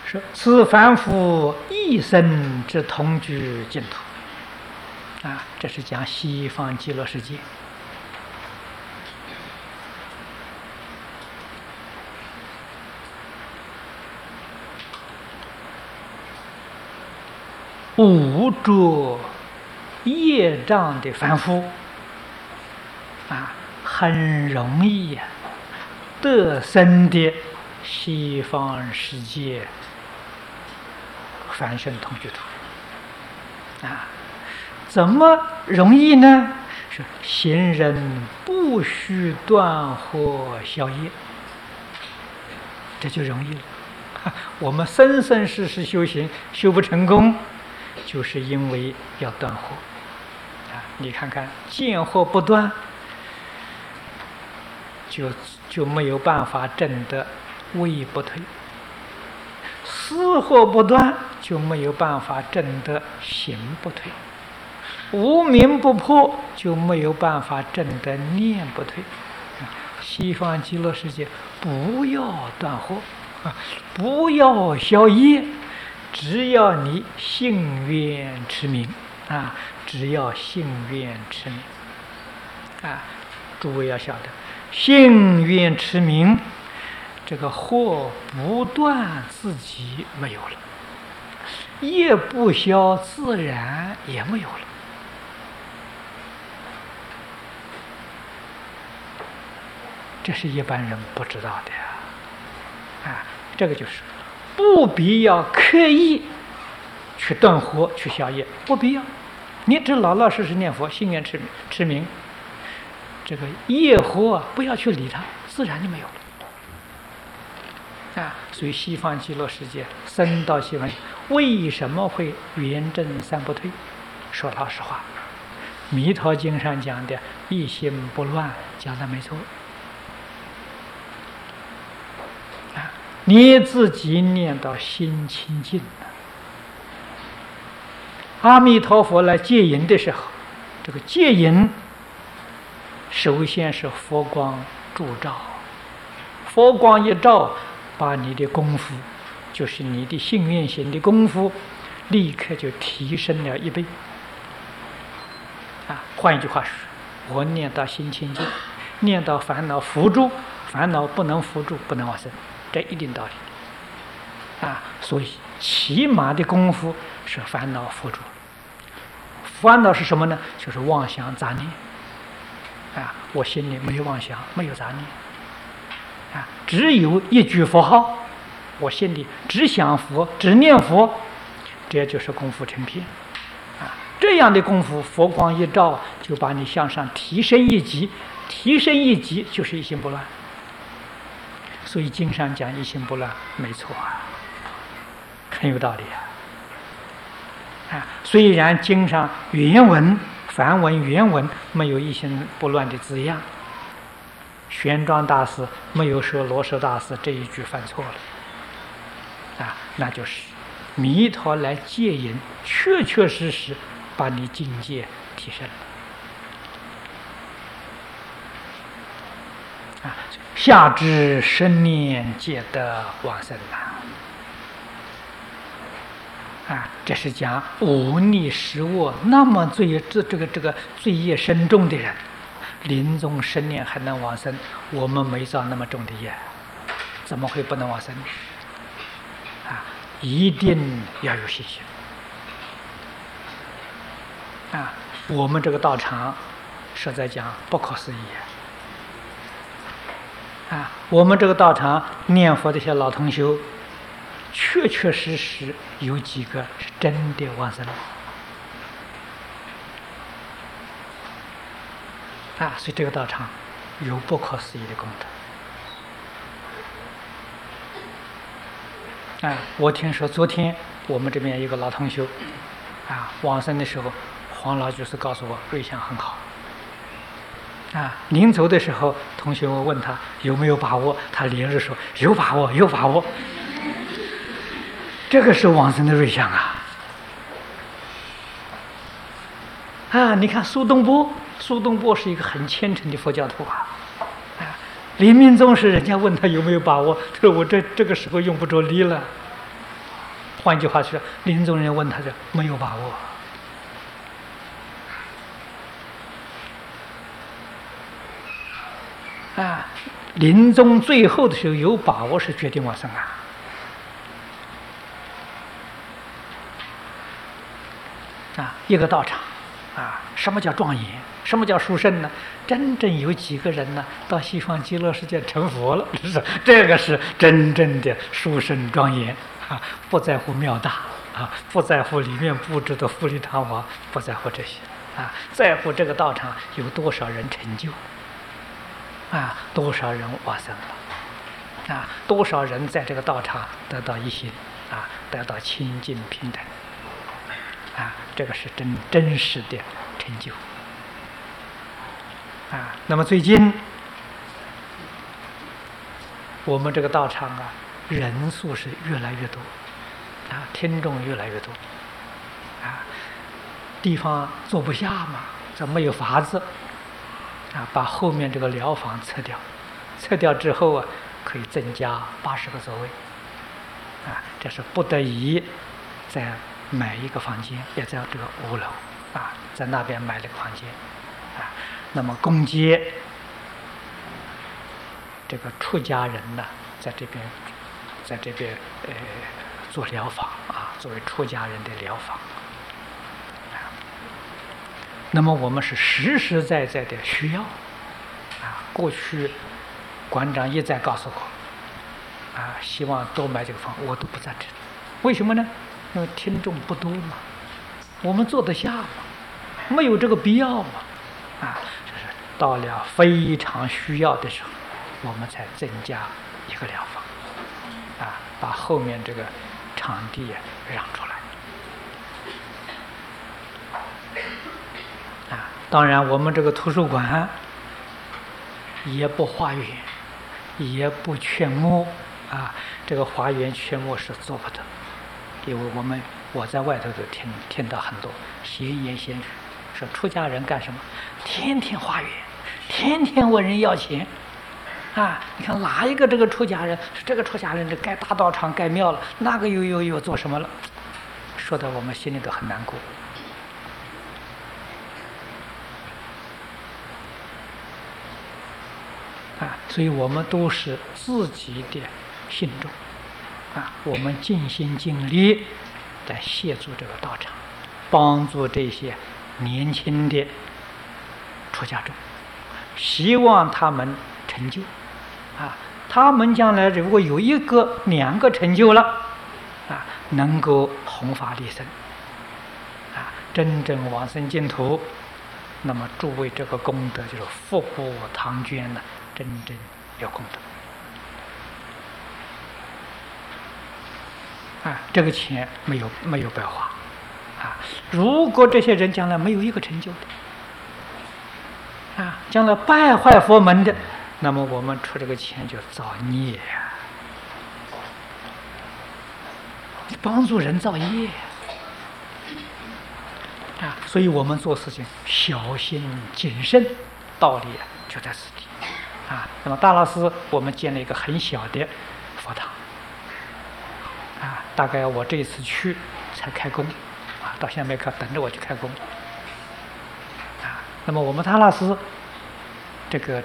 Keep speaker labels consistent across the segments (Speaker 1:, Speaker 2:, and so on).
Speaker 1: 说此凡夫一生之同居净土。这是讲西方极乐世界。无着业障的凡夫很容易得生的西方世界凡圣同居土。怎么容易呢？是行人不须断惑消业，这就容易了。我们生生世世修行修不成功，就是因为要断惑。你看看见惑不断，就没有办法证得位不退；思惑不断，就没有办法证得行不退；无明不破，就没有办法证得念不退。西方极乐世界不要断惑，不要消业，只要你信愿持名只要信愿持名诸位要晓得，信愿持名，这个惑不断，自己没有了；业不消，自然也没有了。这是一般人不知道的这个就是不必要刻意去断惑去消业，不必要，你只老老实实念佛，信愿持名，这个业惑不要去理它，自然就没有了所以西方极乐世界生到西方，为什么会圆正三不退？说老实话，弥陀经上讲的一心不乱讲的没错你自己念到心清净阿弥陀佛来接引的时候，这个接引首先是佛光助照，佛光一照，把你的功夫，就是你的信愿行的功夫，立刻就提升了1倍换一句话说，我念到心清净，念到烦恼伏住，烦恼不能伏住，不能往生，这一定道理所以起码的功夫是烦恼伏住。烦恼是什么呢？就是妄想杂念我心里没有妄想，没有杂念只有一句佛号，我心里只想佛，只念佛，这就是功夫成片这样的功夫，佛光一照，就把你向上提升一级，提升一级就是一心不乱。所以经上讲一心不乱，没错很有道理虽然经上原文梵文原文没有一心不乱的字样，玄奘大师没有说罗什大师这一句犯错了那就是弥陀来接引，确确实实把你境界提升了下至10念皆得往生这是讲忤逆食恶那么罪业深重的人，临终10年还能往生，我们没造那么重的业，怎么会不能往生一定要有信心我们这个道场实在讲不可思议我们这个道场念佛的些老同修，确确实实有几个是真的往生所以这个道场有不可思议的功德我听说昨天我们这边有个老同修往生的时候，黄老居士告诉我瑞相很好临走的时候，同学们问他有没有把握，他连日说有把握，有把握。这个是往生的瑞相你看苏东坡是一个很虔诚的佛教徒临命终时人家问他有没有把握，他说我这个时候用不着力了换句话说，临终人问他说没有把握。啊，临终最后的时候有把握是决定往生啊！一个道场，什么叫庄严？什么叫殊胜呢？真正有几个人呢，到西方极乐世界成佛了？这个是真正的殊胜庄严不在乎庙大不在乎里面布置的富丽堂皇，不在乎这些在乎这个道场有多少人成就。多少人往生了多少人在这个道场得到一心得到清净平等这个是真实的成就那么最近我们这个道场人数是越来越多听众越来越多地方坐不下嘛，这没有法子把后面这个疗房撤掉，撤掉之后可以增加80个座位这是不得已再买一个房间，也在这个5楼在那边买了个房间那么供接这个出家人呢，在这边做疗房作为出家人的疗房那么我们是实实在在的需要过去馆长一再告诉我希望多买这个房，我都不赞成。为什么呢？因为听众不多嘛，我们坐得下嘛，没有这个必要嘛就是到了非常需要的时候，我们才增加一个疗房把后面这个场地让出来当然我们这个图书馆也不花园，也不劝募这个花园劝募是做不得，因为我在外头都听到很多闲言闲语，说出家人干什么天天花园，天天问人要钱你看哪一个这个出家人，这个出家人这盖大道场盖庙了，那个又做什么了，说的我们心里都很难过所以我们都是自己的信众我们尽心尽力来协助这个道场，帮助这些年轻的出家众，希望他们成就他们将来如果有1个、2个成就了能够弘法利生真正往生净土，那么诸位这个功德就是福薄唐捐了，真正有功德这个钱没有白花如果这些人将来没有1个成就的将来败坏佛门的，那么我们出这个钱就造孽帮助人造业所以我们做事情小心谨慎，道理就在此地那么大老师我们建了一个很小的佛堂大概我这一次去才开工到现在没开，等着我去开工那么我们大老师这个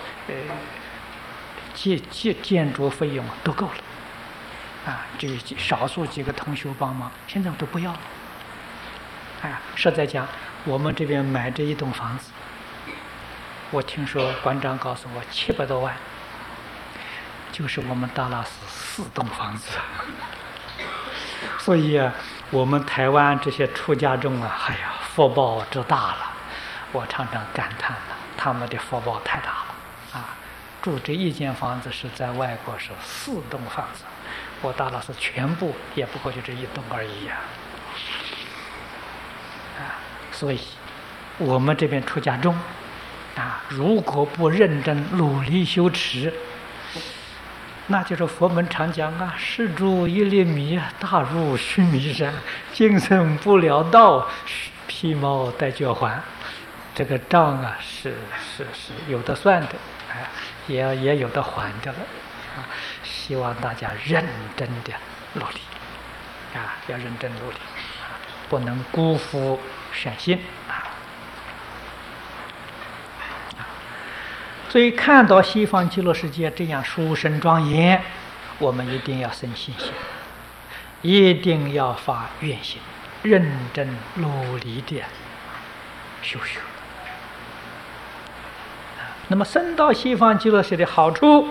Speaker 1: 建筑费用都够了这少数几个同学帮忙，现在我都不要了实在讲我们这边买这一栋房子，我听说馆长告诉我700多万，就是我们大老师4栋房子所以我们台湾这些出家众福报之大了，我常常感叹他们的福报太大了住这一间房子是在外国是4栋房子，我大老师全部也不过就这1栋而已所以我们这边出家众如果不认真努力修持，那就是佛门常讲施主1粒米，大如须弥山，今生不了道，披毛戴脚环。这个账是有的算的也有的还的了希望大家认真的努力要认真努力，不能辜负善心所以看到西方极乐世界这样殊胜庄严，我们一定要生信心，一定要发愿心，认真努力的修学。那么生到西方极乐世界的好处，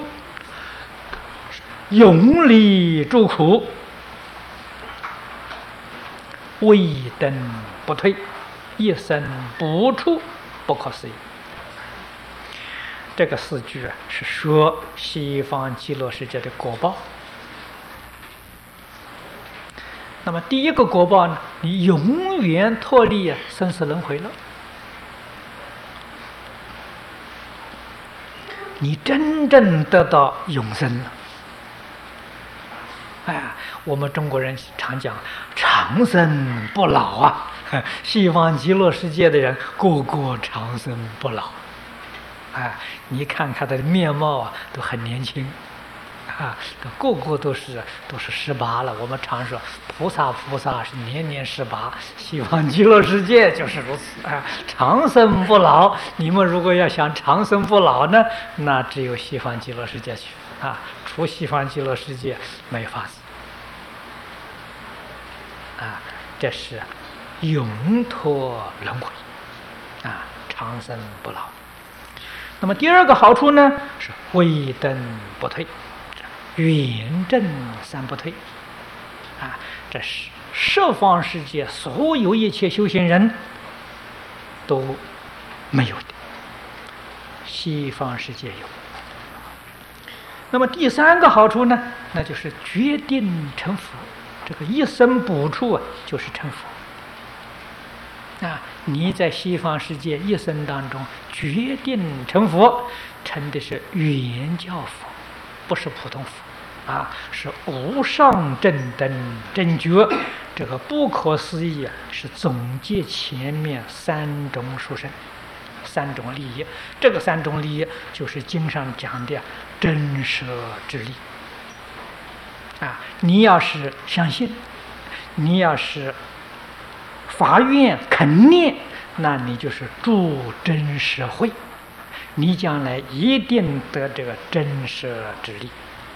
Speaker 1: 永离诸苦，未登不退，一生不处，不可思议。这个4句是说西方极乐世界的果报。那么第一个果报呢，你永远脱离生死轮回了，你真正得到永生了。我们中国人常讲长生不老啊，西方极乐世界的人个个长生不老。你看他的面貌都很年轻，个个都是18了。我们常说菩萨是年年18，西方极乐世界就是如此长生不老。你们如果要想长生不老呢，那只有西方极乐世界去除西方极乐世界没有法子这是永脱轮回长生不老。那么第二个好处呢，是未登不退，圆正三不退这是十方世界所有一切修行人都没有的，西方世界有。那么第三个好处呢，那就是决定成佛。这个一生补处就是成佛你在西方世界一生当中决定成佛，成的是圆教佛，不是普通佛是无上正等正觉。这个不可思议是总结前面3种殊胜，3种利益。这个3种利益就是经上讲的真舍之力你要是相信，你要是发愿肯念，那你就是助真实慧，你将来一定得这个真实之力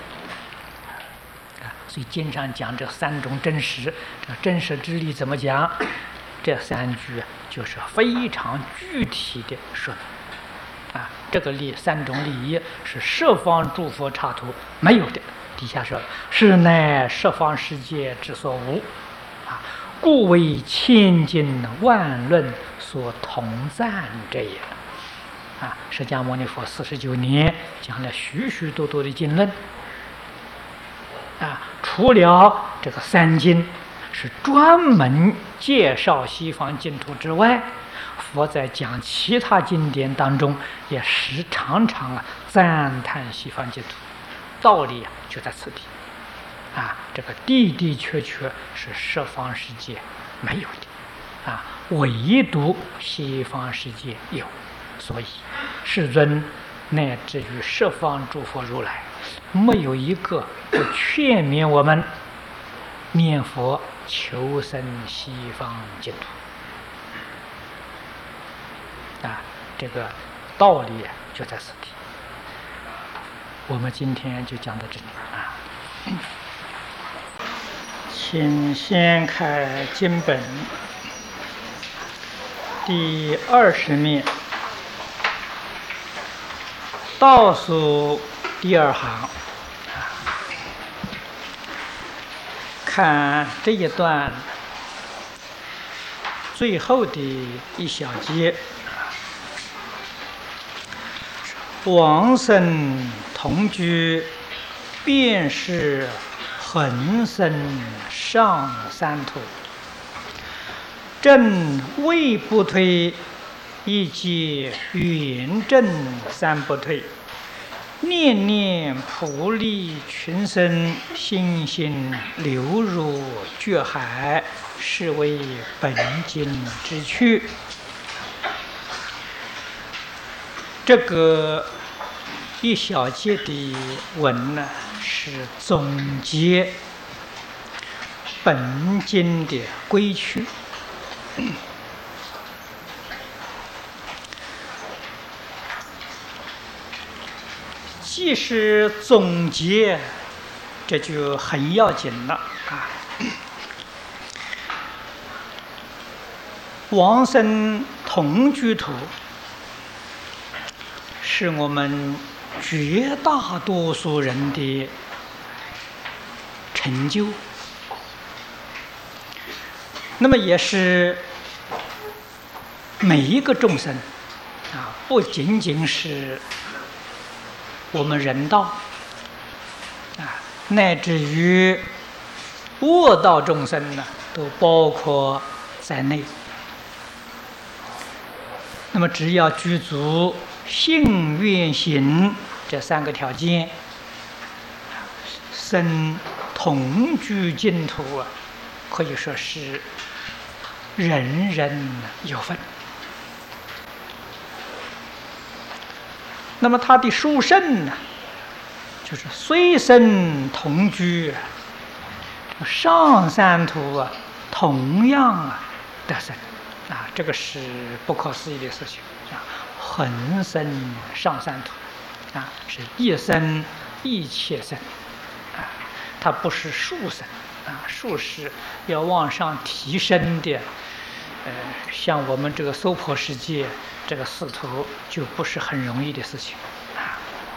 Speaker 1: 所以经常讲这3种真实，这真实之力怎么讲？这3句就是非常具体的说的这个3种利益是十方诸佛刹土没有的。底下说是乃十方世界之所无故为千经万论所同赞者也释迦牟尼佛49年讲了许许多多的经论除了这个3经是专门介绍西方净土之外，佛在讲其他经典当中也常常赞叹西方净土。道理就在此地这个的确是十方世界没有的唯独西方世界有。所以世尊乃至于十方诸佛如来，没有一个不劝勉我们念佛求生西方净土这个道理就在此地。我们今天就讲到这里请先开经本第20面，倒数第2行看这一段最后的一小节，往生同居，便是恒生上三途，正位不退，亦皆圆正三不退。念念普利群生，心心流入觉海，是为本经之趣。这个一小节的文呢，是总结本经的规矩。既是总结，这就很要紧了啊！往生同居土是我们绝大多数人的成就，那么也是每一个众生啊，不仅仅是我们人道啊，乃至于恶道众生呢，都包括在内。那么只要具足信愿行这三个条件，生同居净土啊，可以说是人人有份。那么他的殊胜呢，就是虽生同居，上三途啊，同样得生啊，这个是不可思议的事情啊！恒生上三途啊，是一生一切生啊，它不是数生啊，数是要往上提升的。像我们这个娑婆世界这个仕途就不是很容易的事情啊。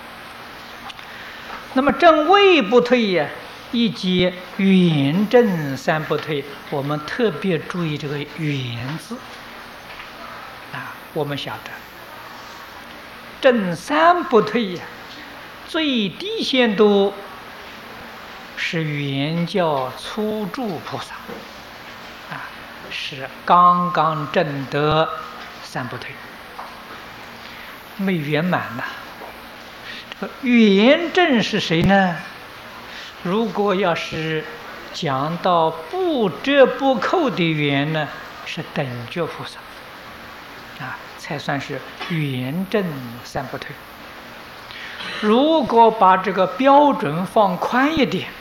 Speaker 1: 那么正位不退呀，以及圆正三不退，我们特别注意这个圆字啊。我们晓得正三不退呀，最低限度是圆教初住菩萨啊，是刚刚证得三不退，没圆满呐。圆正是谁呢？如果要是讲到不折不扣的圆呢，是等觉菩萨啊，才算是圆正三不退。如果把这个标准放宽一点，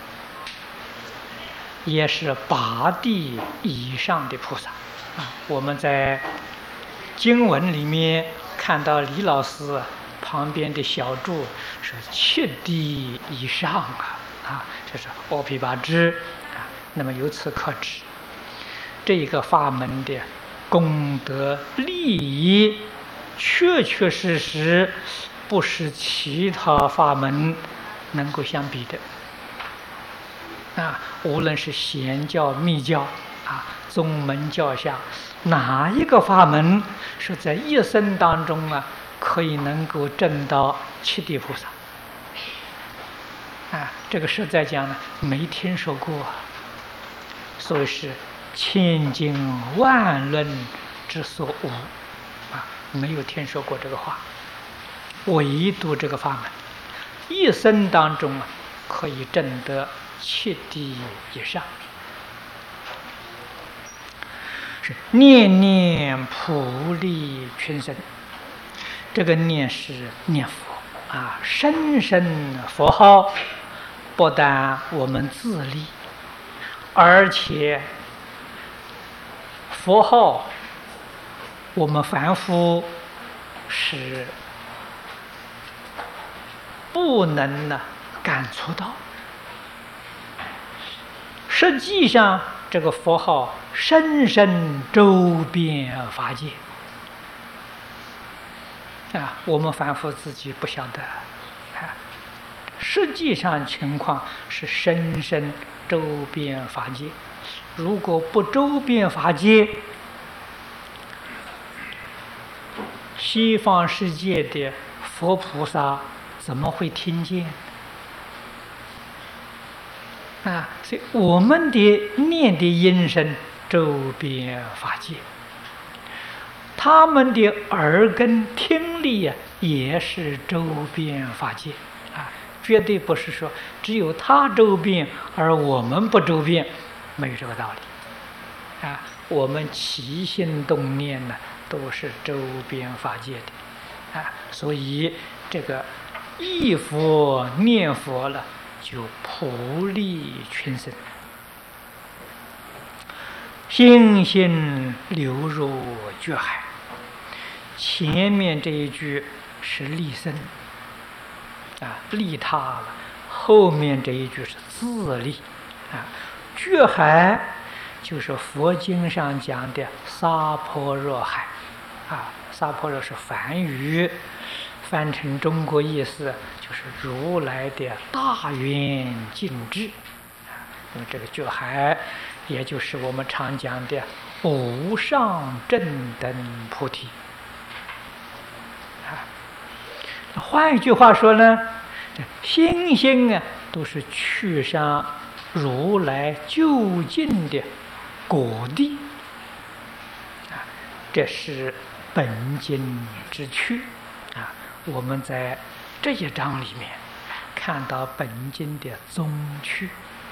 Speaker 1: 也是八地以上的菩萨啊。我们在经文里面看到李老师旁边的小注是7地以上啊，这是阿毗跋致啊。那么由此可知，这个法门的功德利益，确确实实不是其他法门能够相比的。啊，无论是显教、密教啊，宗门教下，哪一个法门是在一生当中啊，可以能够证到7地菩萨？啊，这个实在讲呢，没听说过，所以是千经万论之所无啊，没有听说过这个话。唯独这个法门，一生当中啊，可以证得7地以上，是念念普利群生。这个念是念佛啊，声声佛号，不但我们自利，而且佛号我们凡夫是不能呢感触到。实际上，这个佛号深深周遍法界啊，我们凡夫自己不晓得啊。实际上情况是深深周遍法界。如果不周遍法界，西方世界的佛菩萨怎么会听见？啊，所以我们的念的音声周遍法界，他们的耳根听力啊，也是周遍法界啊，绝对不是说只有他周遍而我们不周遍，没有这个道理啊。我们起心动念呢，都是周遍法界的啊，所以这个忆佛念佛了，就普利群生心性流入觉海。前面这一句是利生利他了，后面这一句是自利觉海就是佛经上讲的娑婆若海娑婆若是梵语，翻成中国意思就是如来的大愿净智那么这个觉海也就是我们常讲的无上正等菩提换一句话说呢，心性都是去上如来究竟的果地这是本经之趣我们在这一章里面看到本经的宗趣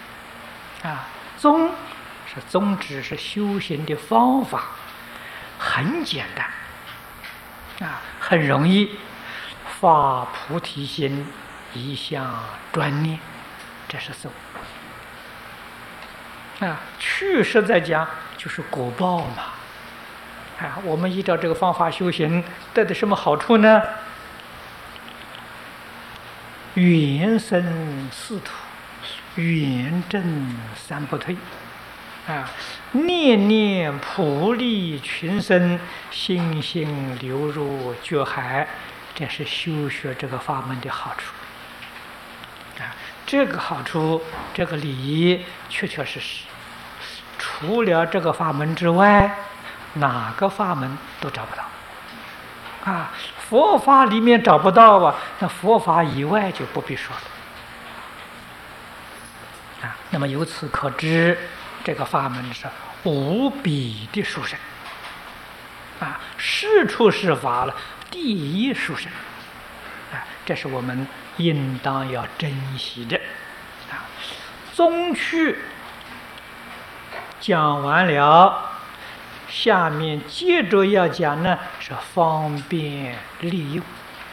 Speaker 1: 宗是宗旨，是修行的方法，很简单很容易发菩提心，一向专念，这是宗趣实在讲就是果报嘛我们依照这个方法修行得的什么好处呢？远生四土，远证三不退念念普利群生，心性流入觉海，这是修学这个法门的好处这个好处，这个理确确实实除了这个法门之外，哪个法门都找不到佛法里面找不到那佛法以外就不必说了那么由此可知，这个法门是无比的殊胜是处是法了，第一殊胜这是我们应当要珍惜的宗趣讲完了，下面接着要讲呢是方便利用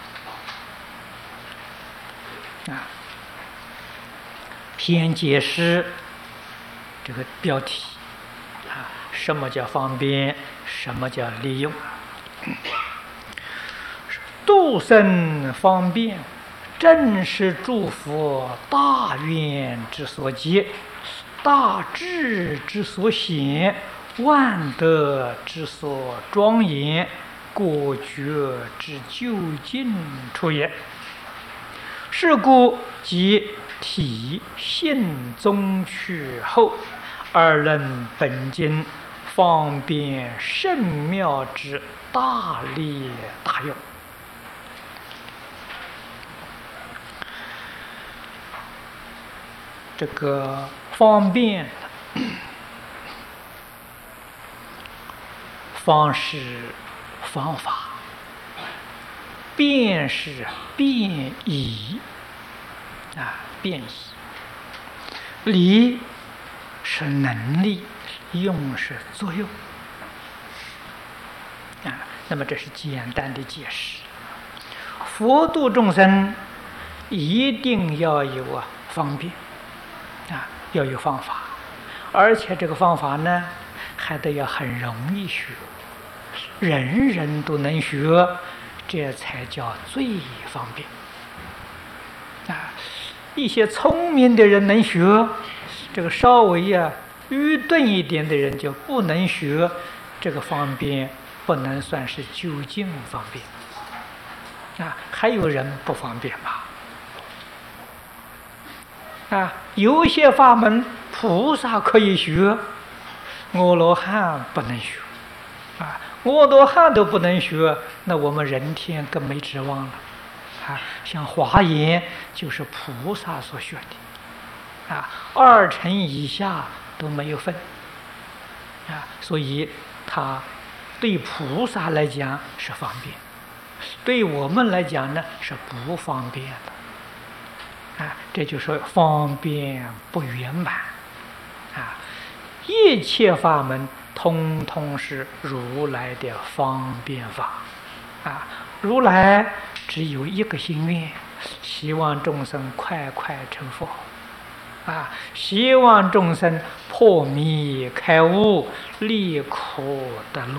Speaker 1: 先解释这个标题什么叫方便，什么叫利用度生方便，正是诸佛大愿之所结，大智之所显，万德之所庄严，果觉之究竟处也。是故即体性宗趣后，而论本经方便甚妙之大利大用。这个方便方是方法，便是便宜便宜，理是能力，用是作用那么这是简单的解释。佛度众生一定要有方便要有方法，而且这个方法呢还得要很容易学，人人都能学，这才叫最方便一些聪明的人能学，这个稍微愚钝一点的人就不能学，这个方便不能算是究竟方便还有人不方便吗？有些法门菩萨可以学，阿罗汉不能学阿罗汉都不能学，那我们人天更没指望了像华严就是菩萨所学的二乘以下都没有分所以它对菩萨来讲是方便，对我们来讲呢是不方便的这就是方便不圆满一切法门通通是如来的方便法如来只有一个心愿，希望众生快快成佛希望众生破迷开悟，离苦得乐。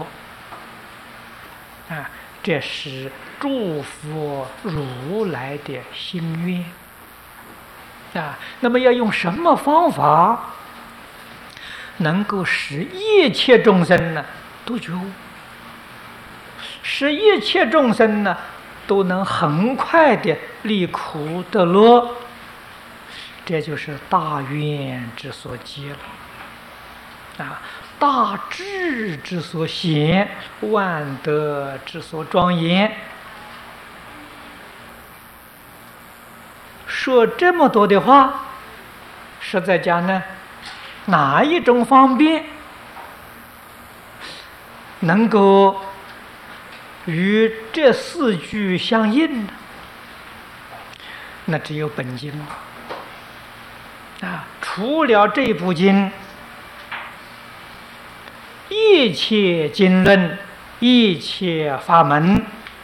Speaker 1: 这是诸佛如来的心愿。那么要用什么方法能够使一切众生呢都觉悟，使一切众生呢都能很快的离苦得乐？这就是大愿之所结了，大智之所显，万德之所庄严。说这么多的话，实在讲呢，哪一种方便能够与这四句相应呢？那只有本经除了这部经，一切经论、一切法门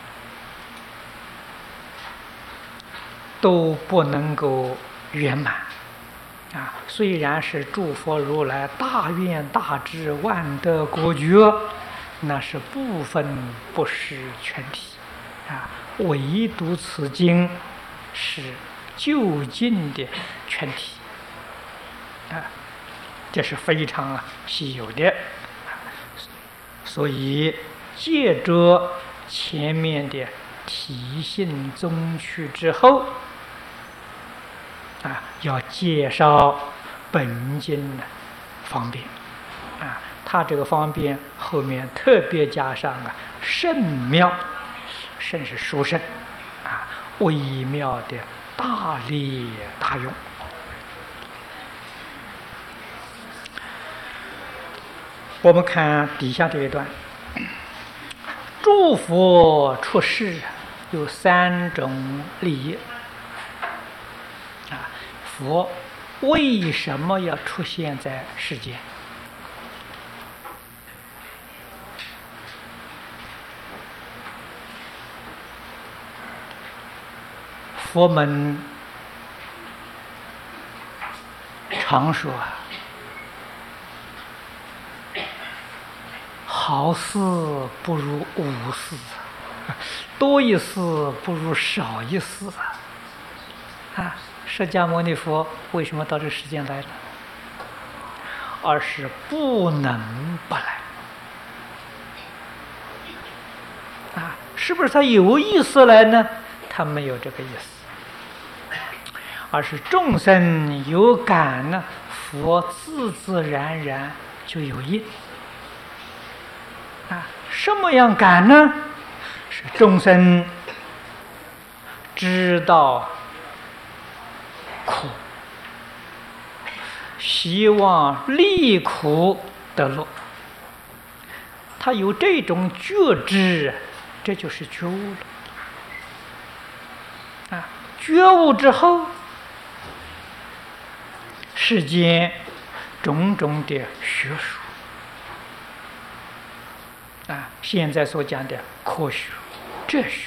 Speaker 1: 都不能够圆满。虽然是诸佛如来大愿大智万德果觉，那是部分，不是全体。唯独此经是究竟的全体。这是非常稀有的。所以借着前面的体性宗趣之后，要介绍本经的方便。他这个方便后面特别加上甚妙，甚是殊胜，微妙的大利大用。我们看底下这一段，诸佛出世有三种利益。佛为什么要出现在世间？佛们常说好事不如无事，多一事不如少一事。释迦牟尼佛为什么到这世间来了？而是不能不来。是不是他有意思来呢？他没有这个意思，而是众生有感呢，佛自自然然就有应。什么样感呢？是众生知道苦，希望离苦得乐。他有这种觉知，这就是觉悟了。觉悟之后，世间种种的学术，现在所讲的科学、哲学、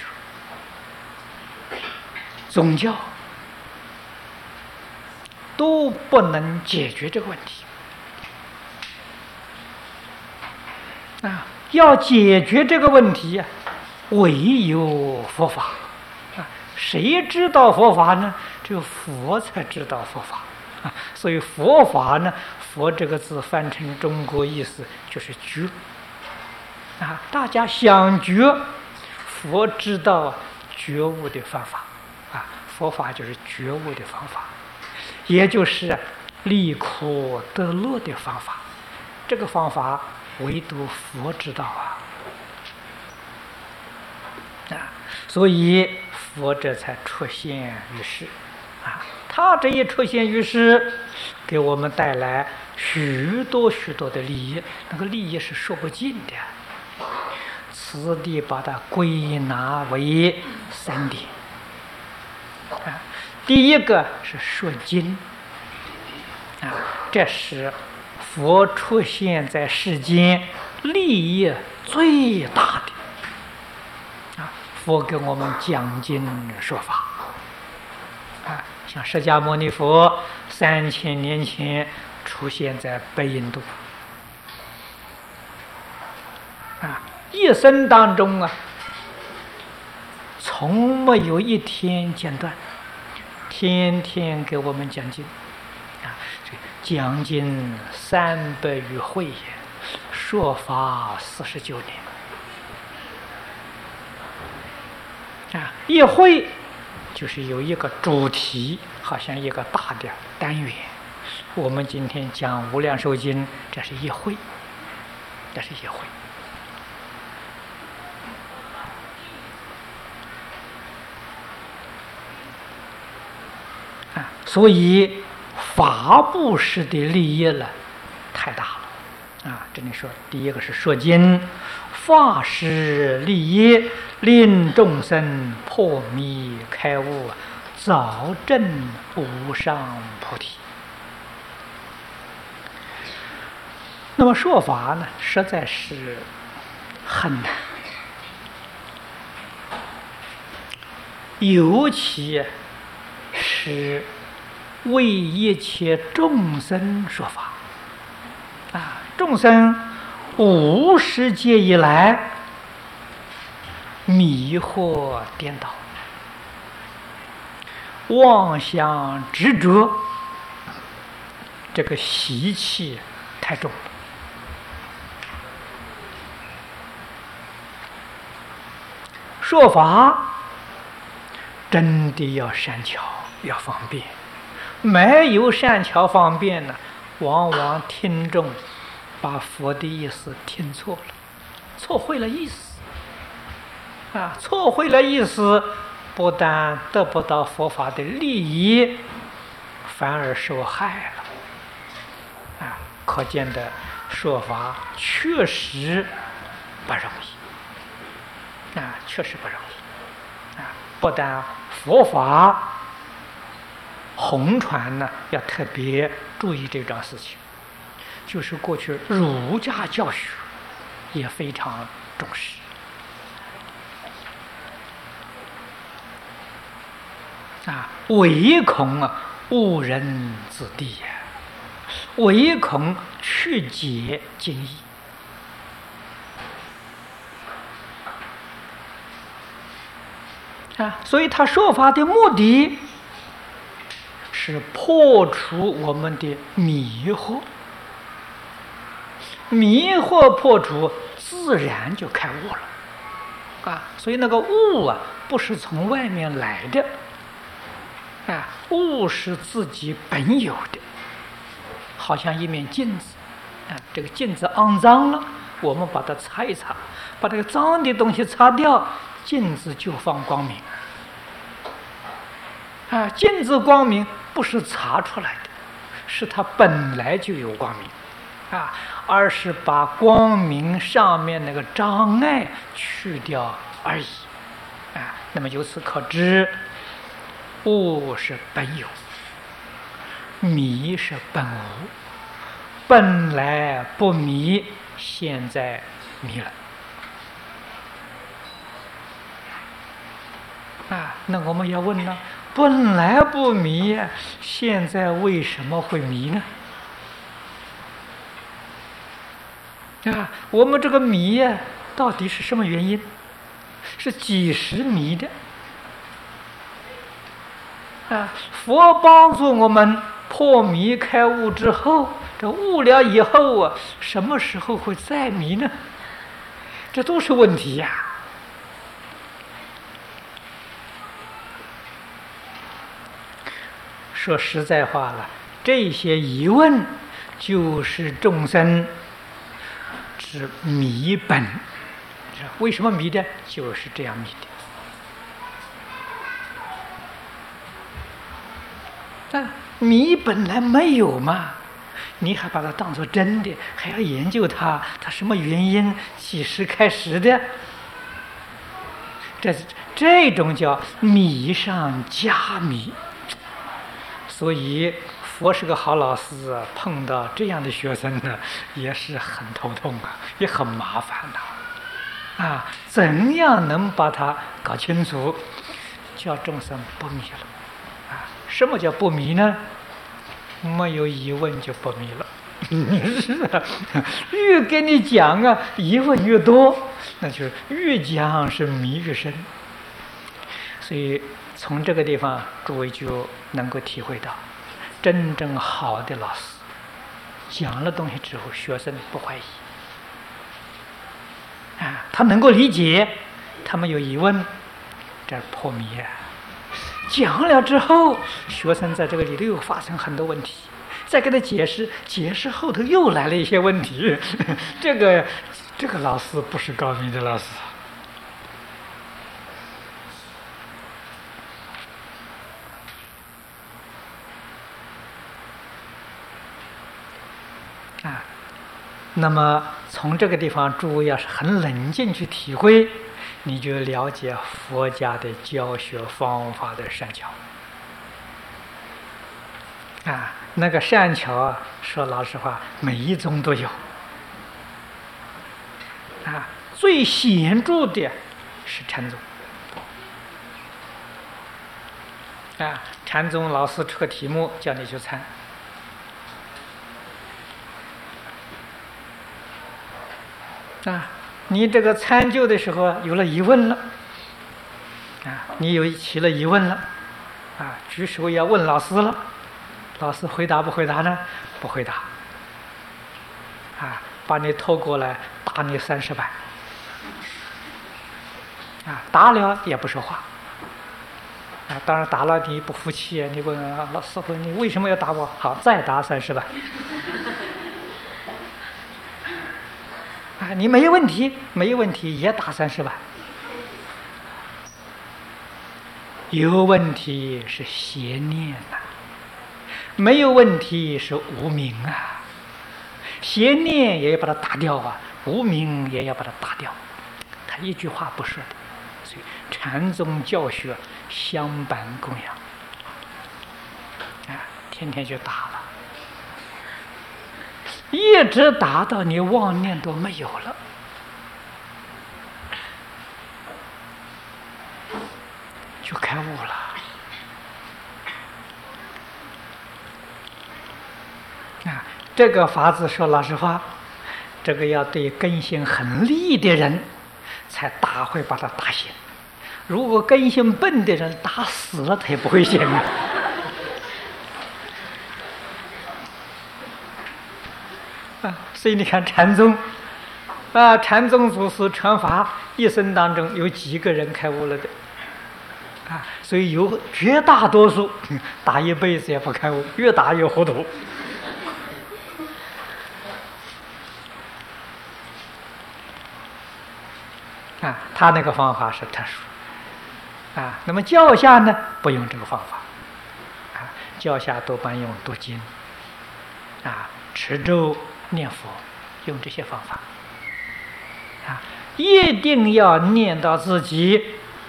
Speaker 1: 宗教，都不能解决这个问题。要解决这个问题唯有佛法。谁知道佛法呢？只有佛才知道佛法。所以佛法呢，佛这个字翻成中国意思就是觉。大家想觉，佛知道觉悟的方法。佛法就是觉悟的方法，也就是离苦得乐的方法。这个方法唯独佛知道所以佛这才出现于世。他这一出现于世，给我们带来许多许多的利益，那个利益是说不尽的。此地把它归纳为3点。第一个是说经，这是佛出现在世间利益最大的。佛给我们讲经说法。像释迦牟尼佛 3000年前出现在北印度，一生当中从没有一天间断，天天给我们讲经，讲经300余会，说法49年。一会就是有一个主题，好像一个大的单元。我们今天讲《无量寿经》，这是一会，这是一会。所以法布施的利益了太大了这里说，第一个是说经，法施利益，令众生破迷开悟，早证无上菩提。那么说法呢，实在是很难，尤其是为一切众生说法众生无始劫以来迷惑颠倒，妄想执着，这个习气太重了。说法真的要善巧，要方便。没有善巧方便呢，往往听众把佛的意思听错了，错会了意思错会了意思，不但得不到佛法的利益，反而受害了可见的说法确实不容易确实不容易不但佛法弘传呢，要特别注意这桩事情，就是过去儒家教学也非常重视唯恐误人子弟唯恐曲解经义所以他说法的目的是破除我们的迷惑，迷惑破除，自然就开悟了所以那个悟不是从外面来的悟是自己本有的，好像一面镜子这个镜子肮脏了，我们把它擦一擦，把这个脏的东西擦掉，镜子就放光明镜子光明不是擦出来的，是它本来就有光明而是把光明上面那个障碍去掉而已那么由此可知，悟是本有，迷是本无，本来不迷，现在迷了那我们要问呢，本来不迷，现在为什么会迷呢我们这个迷到底是什么原因？是几时迷的佛帮助我们破迷开悟之后，这悟了以后什么时候会再迷呢？这都是问题说实在话了，这些疑问就是众生之迷本。为什么迷的？就是这样迷的迷本来没有嘛，你还把它当作真的，还要研究它什么原因，几时开始的？这种叫迷上加迷。所以佛是个好老师碰到这样的学生呢，也是很头痛也很麻烦怎样能把它搞清楚，叫众生不迷了什么叫不迷呢？ 没有疑问就不迷了。越跟你讲啊，疑问越多，那就越讲是迷越深。所以从这个地方，诸位就能够体会到，真正好的老师讲了东西之后，学生不怀疑啊，他能够理解，他们有疑问，这破迷啊。讲了之后，学生在这个里头又发生很多问题，再给他解释，解释后头又来了一些问题。这个老师不是高明的老师啊。那么从这个地方，诸位要是很冷静去体会，你就了解佛家的教学方法的善巧啊。那个善巧啊，说老实话，每一宗都有啊。最显著的是禅宗啊。禅宗老师出个题目叫你去参啊。你这个参究的时候有了疑问了啊，你起了疑问了啊，举手要问老师了，老师回答不回答呢？不回答啊，把你拖过来打你30板啊，打了也不说话啊。当然打了你不服气，你问老师傅你为什么要打我？好，再打30板啊，你没问题，没问题也打30板。有问题是邪念呐，没有问题是无明啊。邪念也要把它打掉啊，无明也要把它打掉。他一句话不说的，所以禅宗教学相伴供养啊，天天就打了。一直打到你妄念都没有了，就开悟了啊。这个法子说老实话，这个要对根性很利的人才打会把他打醒，如果根性笨的人打死了他也不会醒啊。所以你看禅宗啊，禅宗祖师传法一生当中有几个人开悟了的啊？所以有绝大多数打一辈子也不开悟，越打越糊涂啊。他那个方法是特殊啊。那么教下呢，不用这个方法啊，教下多半用读经啊、持咒、念佛，用这些方法啊，一定要念到自己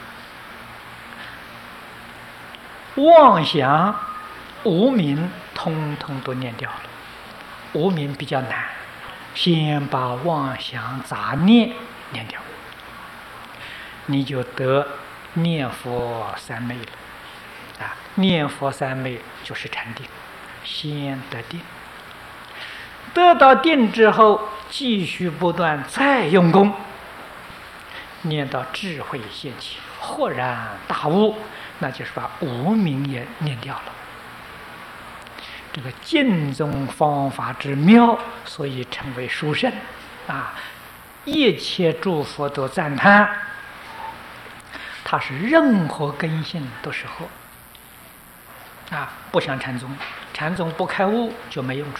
Speaker 1: 妄想、无明通通都念掉了。无明比较难，先把妄想杂念念掉，你就得念佛三昧了啊！念佛三昧就是禅定，先得定。得到定之后，继续不断再用功，念到智慧现起，豁然大悟，那就是把无明也念掉了。这个净宗方法之妙，所以称为殊胜啊！一切诸佛都赞叹，它是任何根性都是合啊，不像禅宗，禅宗不开悟就没用处。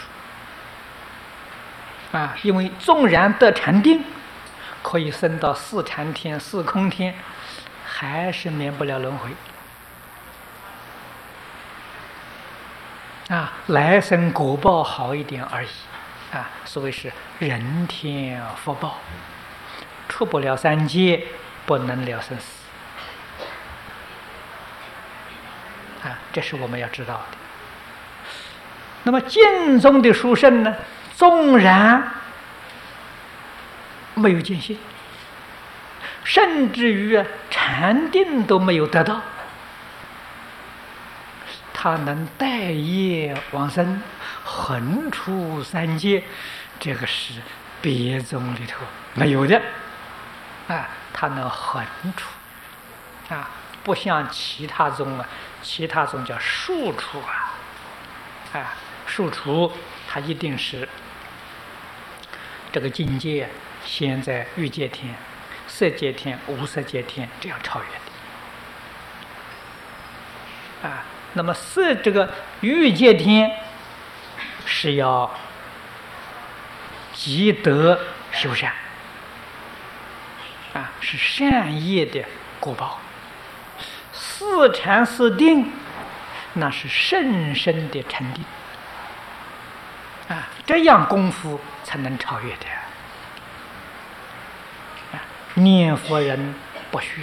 Speaker 1: 啊，因为纵然得禅定，可以升到四禅天、四空天，还是免不了轮回。啊，来生果报好一点而已。啊，所谓是人天福报，出不了三界，不能了生死。啊，这是我们要知道的。那么净宗的殊胜呢？纵然没有见性，甚至于禅定都没有得到， 他能带业往生，横出三界，这个是别宗里头没有的。他能横出，不像其他宗其他宗叫竖出竖出，它一定是这个境界先在欲界天、色界天、无色界天这样超越的。那么这个欲界天是要积德修善，是善业的果报。四禅四定，那是甚深的沉定。这样功夫才能超越的。念佛人不需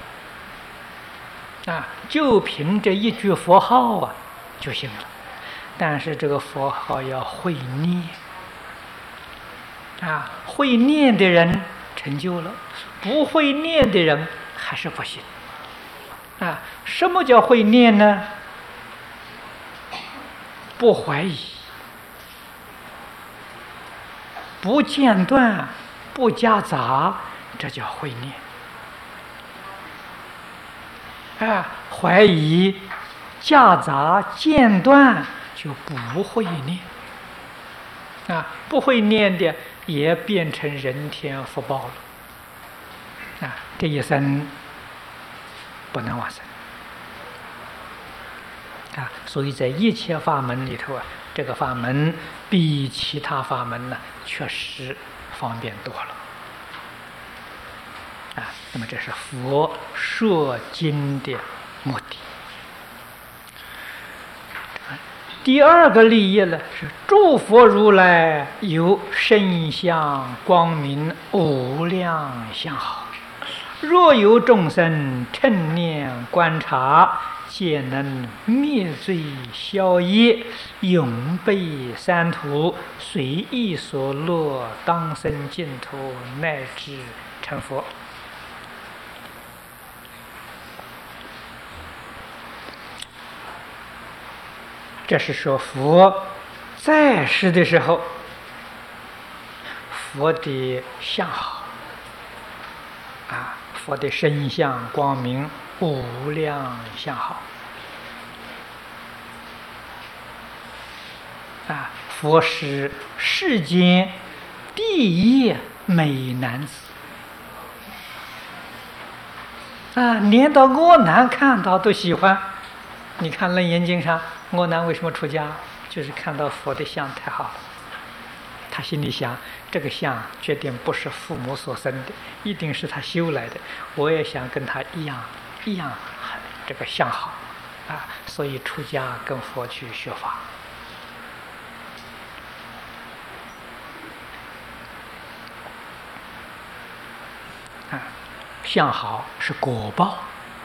Speaker 1: 要，就凭这一句佛号就行了。但是这个佛号要会念，会念的人成就了，不会念的人还是不行。什么叫会念呢？不怀疑，不间断，不夹杂，这叫会念。怀疑、夹杂、间断就不会念。不会念的也变成人天福报了。这一生不能往生。所以在一切法门里头这个法门比其他法门呢确实方便多了。那么这是佛说经的目的。第二个利益呢，是诸佛如来有身相光明无量相好，若有众生称念观察，皆能灭罪消业，永被三途，随意所乐，当生净土，乃至成佛。这是说佛在世的时候，佛的相好佛的身相光明无量相好佛是世间第一美男子连到阿难看到都喜欢。你看《楞严经》上，阿难为什么出家？就是看到佛的像太好了，他心里想，这个像决定不是父母所生的，一定是他修来的。我也想跟他一样这个像好所以出家跟佛去学法。相好是果报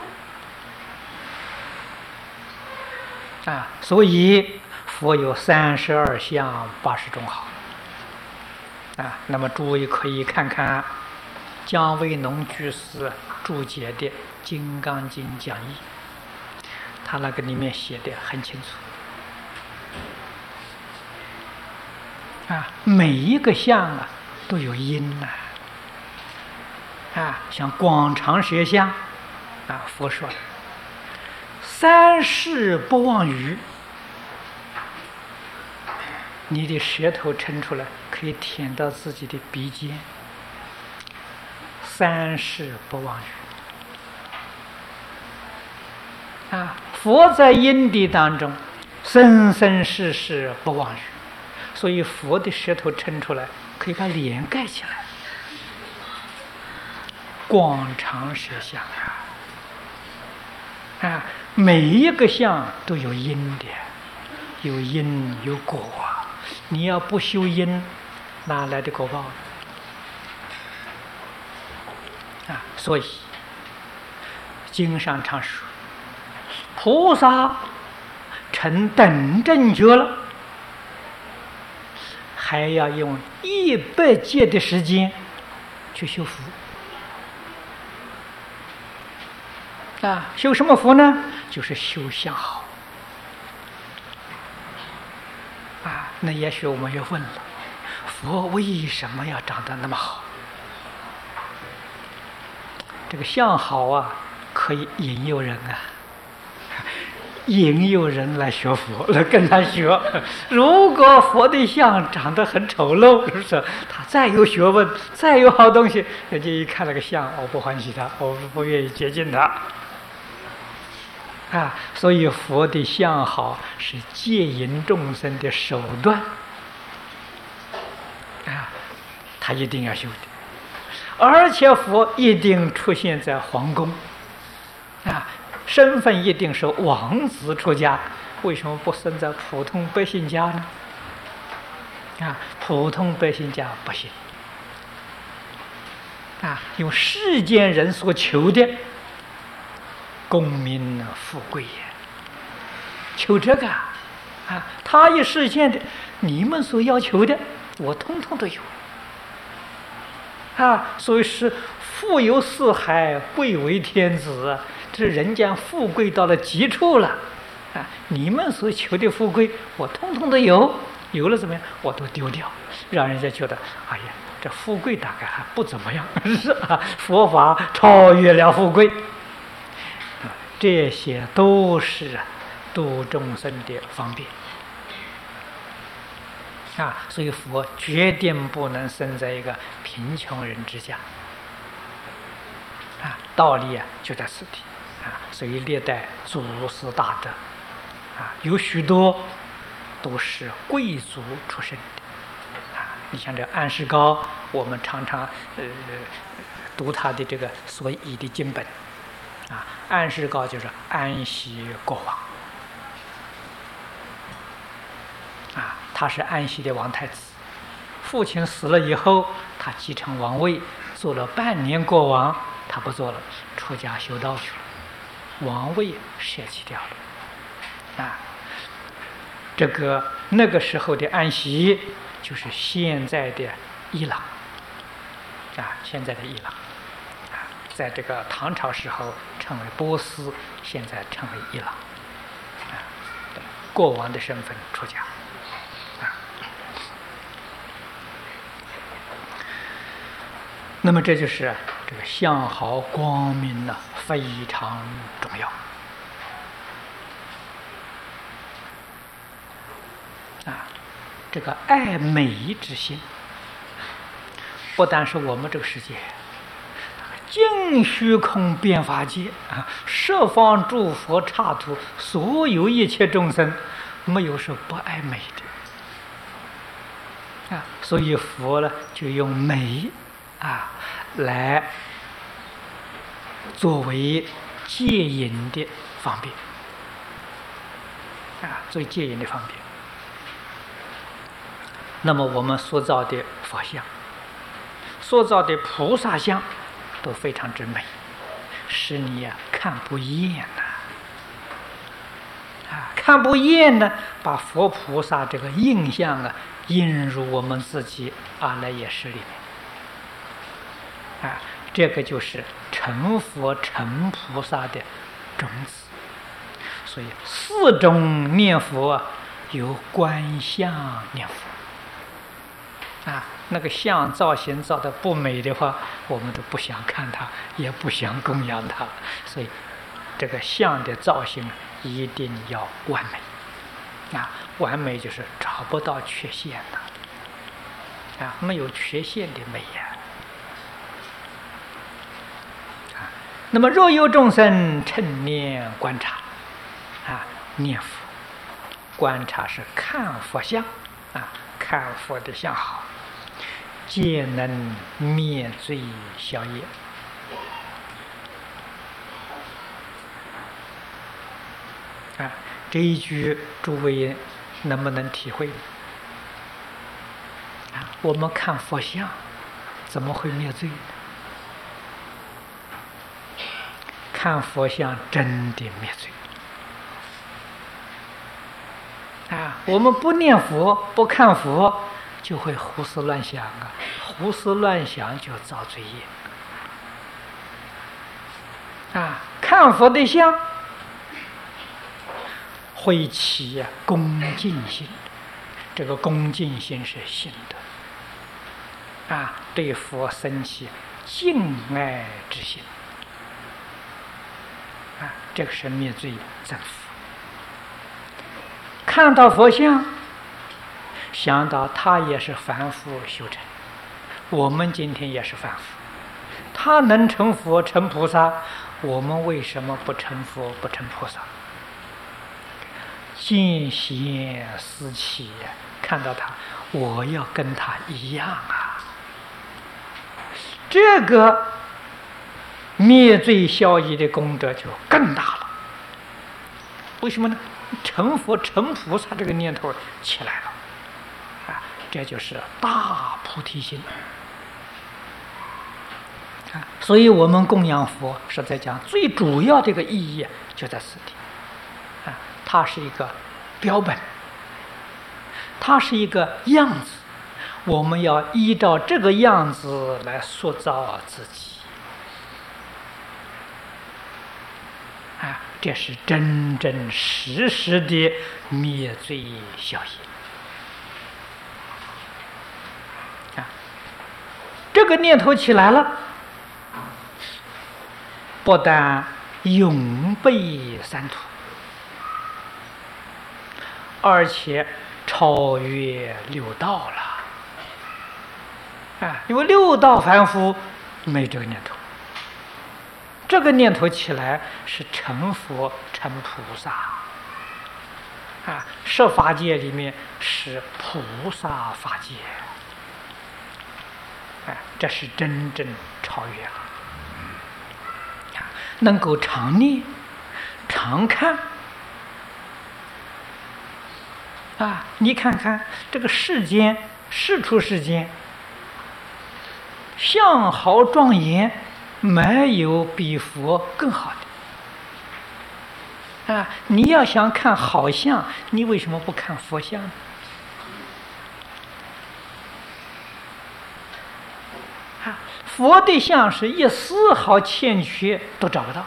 Speaker 1: 所以佛有32相80种好那么诸位可以看看姜维农居士注解的《金刚经》讲义，他那个里面写的很清楚每一个相都有因像广长舌相佛说的三世不忘语，你的舌头伸出来可以舔到自己的鼻尖，三世不忘语佛在因地当中生生世世不忘语，所以佛的舌头伸出来可以把脸盖起来，广长舌相每一个相都有因的，有因有果你要不修因，哪来的果报所以经上常说，菩萨成等正觉了，还要用100劫的时间去修福修什么福呢？就是修相好那也许我们又问了：佛为什么要长得那么好？这个相好啊，可以引诱人啊，引诱人来学佛，来跟他学。如果佛的像长得很丑陋，是不是？他再有学问，再有好东西，人家一看那个相，我不欢喜他，我不愿意接近他。啊，所以佛的相好是戒引众生的手段。啊，他一定要修的，而且佛一定出现在皇宫。啊，身份一定是王子出家，为什么不生在普通百姓家呢？啊，普通百姓家不行。啊，因为世间人所求的功名富贵也，求这个啊，他一实现的，你们所要求的，我通通都有。啊，所以是富有四海，贵为天子。这人间富贵到了极处了，啊，你们所求的富贵，我通通都有，有了怎么样？我都丢掉，让人家觉得，哎呀，这富贵大概还不怎么样，是吧？佛法超越了富贵。这些都是度众生的方便啊，所以佛决定不能生在一个贫穷人之家啊，道理啊就在此地啊。所以历代祖师大德啊，有许多都是贵族出身的啊。你像这安世高，我们常常读他的这个所译的经本。啊，安世高就是安息国王，啊，他是安息的王太子，父亲死了以后，他继承王位，做了半年国王，他不做了，出家修道去了，王位舍弃掉了，啊，这个那个时候的安息就是现在的伊朗，啊，现在的伊朗。在这个唐朝时候称为波斯，现在称为伊朗，啊，国王的身份出家，啊，那么这就是这个相好光明呢，非常重要，啊，这个爱美之心，不单是我们这个世界。尽虚空遍法界啊，十方诸佛刹土，所有一切众生，没有是不爱美的啊。所以佛呢，就用美啊来作为戒引的方便啊，作为戒引的方便。那么我们塑造的佛像，塑造的菩萨像。都非常之美，使你看不厌呐！看不厌呢，把佛菩萨这个印象印入我们自己阿赖耶识里面。这个就是成佛成菩萨的种子。所以四种念佛有观相念佛。那个像造型造的不美的话，我们都不想看它，也不想供养它。所以，这个像的造型一定要完美。完美就是找不到缺陷的。没有缺陷的美呀。那么若有众生趁念观察，念佛，观察是看佛像，看佛的相好。皆能灭罪消业。这一句诸位能不能体会？我们看佛像，怎么会灭罪呢？看佛像真的灭罪。我们不念佛，不看佛，就会胡思乱想胡思乱想就造罪业。看佛的像会起恭敬心， 这个恭敬心是信的，对佛生起敬爱之心，这个是灭罪增福。看到佛像，想到他也是凡夫修成，我们今天也是凡夫，他能成佛成菩萨，我们为什么不成佛不成菩萨？见贤思齐，看到他，我要跟他一样啊！这个灭罪消业的功德就更大了。为什么呢？成佛成菩萨这个念头起来了，这就是大菩提心。所以我们供养佛是在讲最主要的一个意义就在此地，它是一个标本，它是一个样子，我们要依照这个样子来塑造自己，这是真真实实的灭罪消业。这个念头起来了，不但永被三途，而且超越六道了。因为六道凡夫没这个念头，这个念头起来是成佛成菩萨。十法界里面是菩萨法界，这是真正超越了。能够常念常看，你看看这个世间世出世间相好庄严，没有比佛更好的。你要想看好相，你为什么不看佛像呢？佛的像是一丝毫欠缺都找不到。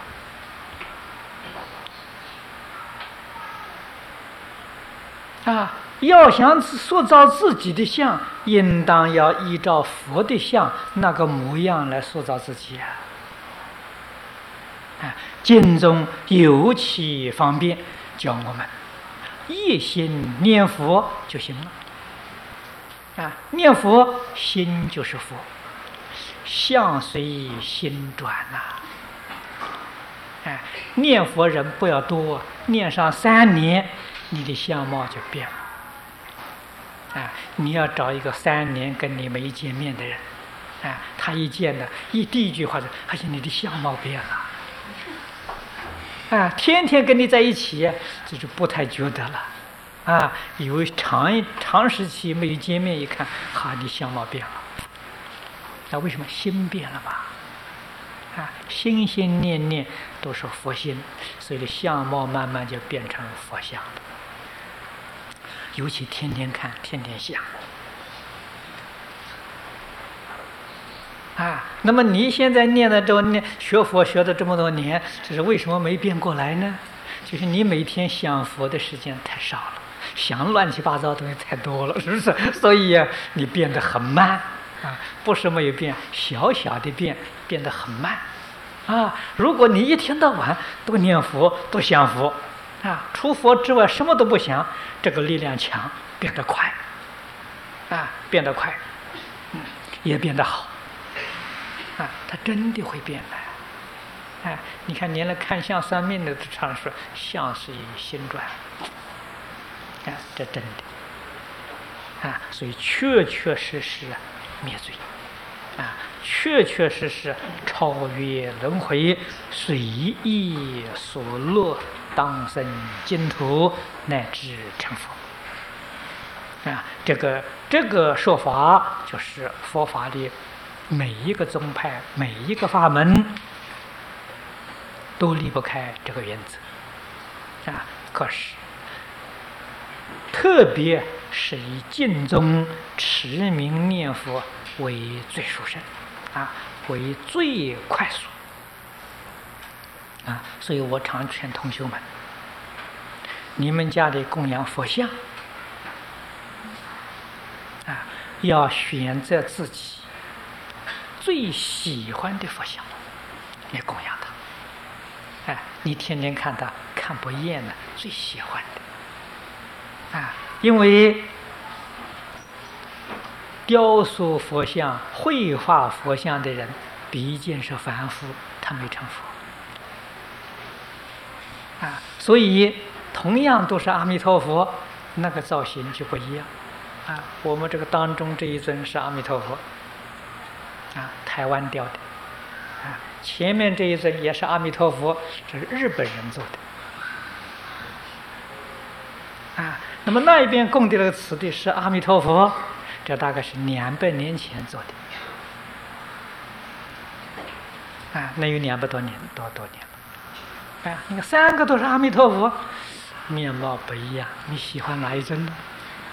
Speaker 1: 要想塑造自己的像，应当要依照佛的像那个模样来塑造自己。经中尤其方便，教我们一心念佛就行了。念佛心就是佛，相随心转念佛人不要多，念上3年，你的相貌就变了。你要找一个3年跟你没见面的人，他一见呢，第一句话是：而且你的相貌变了。天天跟你在一起，这就不太觉得了。有长时期没有见面，一看，你相貌变了。为什么？心变了吧？心心念念都是佛心，所以相貌慢慢就变成佛相了。尤其天天看，天天想。那么你现在念的学佛学了这么多年，这是为什么没变过来呢？就是你每天想佛的时间太少了，想乱七八糟的东西太多了，是不是？所以你变得很慢。不是没有变，小小的变得很慢。如果你一天到晚都念佛，都想佛，除佛之外什么都不想，这个力量强，变得快。变得快，也变得好。它真的会变来。你看，连来看相算命的都常说，相是以心转。这真的。所以确确实实灭罪，确确实实超越轮回，随意所乐，当生净土，乃至成佛。这个说法就是佛法的每一个宗派、每一个法门都离不开这个原则。可是特别是以净宗持名念佛为最殊胜，为最快速。所以我常劝同学们，你们家里供养佛像， 要选择自己最喜欢的佛像，你供养它。你天天看它，看不厌的，最喜欢的。因为雕塑佛像、绘画佛像的人，毕竟是凡夫，他没成佛。所以同样都是阿弥陀佛，那个造型就不一样。我们这个当中这一尊是阿弥陀佛，台湾雕的。前面这一尊也是阿弥陀佛，这是日本人做的。那么那一边供的那个瓷的是阿弥陀佛，这大概是200年前做的。那有200多年了。你看3个都是阿弥陀佛，面貌不一样，你喜欢哪一尊呢？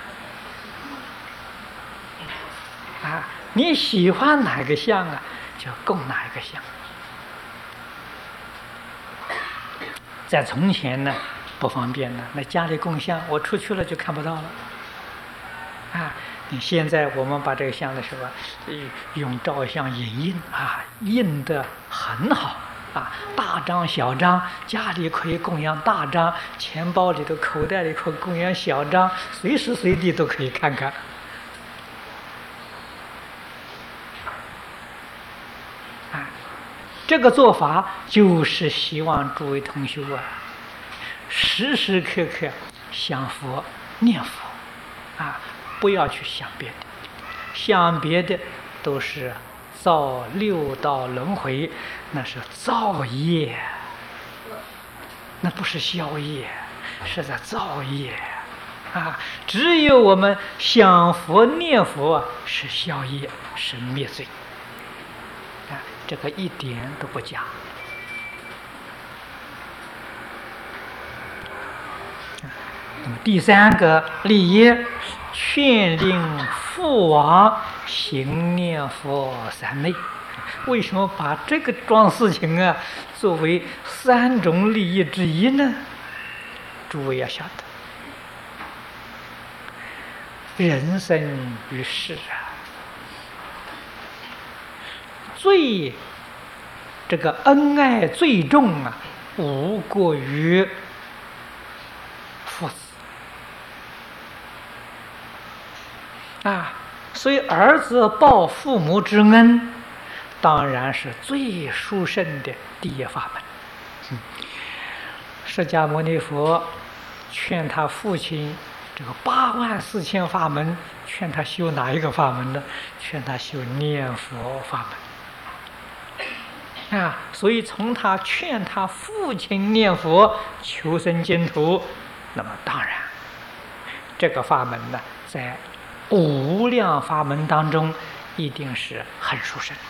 Speaker 1: 你喜欢哪个像就供哪一个像。在从前呢不方便了，那家里供像，我出去了就看不到了。你现在我们把这个像的时候，用照相影印印得很好。大张小张，家里可以供养大张，钱包里头、口袋里可以供养小张，随时随地都可以看看。这个做法就是希望诸位同学时时刻刻想佛念佛，不要去想别的，想别的都是造6道轮回，那是造业，那不是消业，是在造业。只有我们想佛念佛是消业，是灭罪。这个一点都不假。那么第3个利益，劝令父王行念佛3昧。为什么把这个桩事情作为3种利益之一呢？诸位要晓得，人生于世最这个恩爱最重无过于父子所以儿子报父母之恩，当然是最殊胜的第一法门。释迦牟尼佛劝他父亲这个84000法门，劝他修哪一个法门呢？劝他修念佛法门。所以从他劝他父亲念佛求生净土，那么当然这个法门呢，在无量法门当中一定是很殊胜。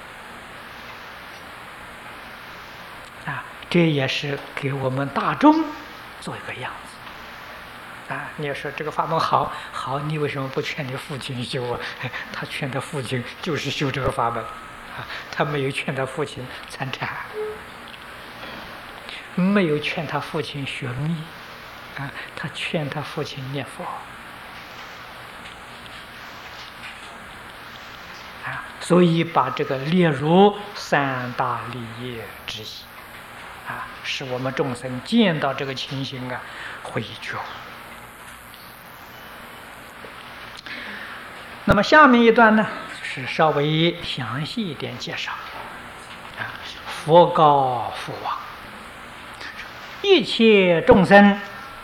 Speaker 1: 这也是给我们大众做一个样子。你要说这个法门好，你为什么不劝你父亲修他劝他父亲就是修这个法门。他没有劝他父亲参禅，没有劝他父亲学密，他劝他父亲念佛。所以把这个列入3大利益之一，使我们众生见到这个情形会觉悟。那么下面一段呢，是稍微详细一点介绍。佛告父王：一切众生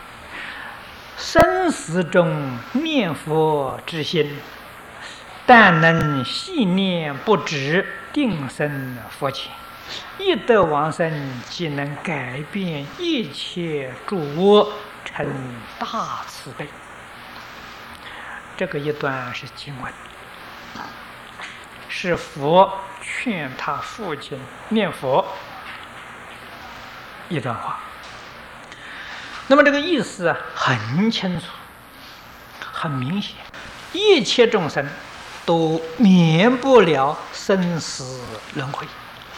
Speaker 1: 生死中念佛之心，但能细念不止，定生佛情，一得往生，即能改变一切诸恶，成大慈悲。这个一段是经文，是佛劝他父亲念佛一段话。那么这个意思很清楚，很明显，一切众生都免不了生死轮回。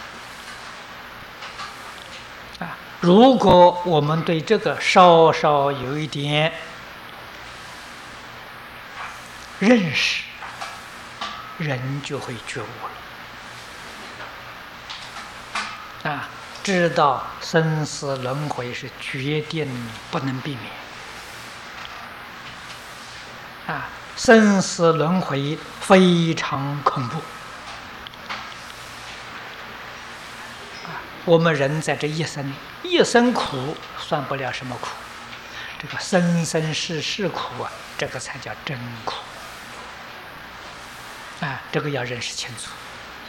Speaker 1: 如果我们对这个稍稍有一点认识， 人就会觉悟了。知道生死轮回是决定不能避免。生死轮回非常恐怖。我们人在这一生苦，算不了什么苦。这个生生世世苦这个才叫真苦。这个要认识清楚。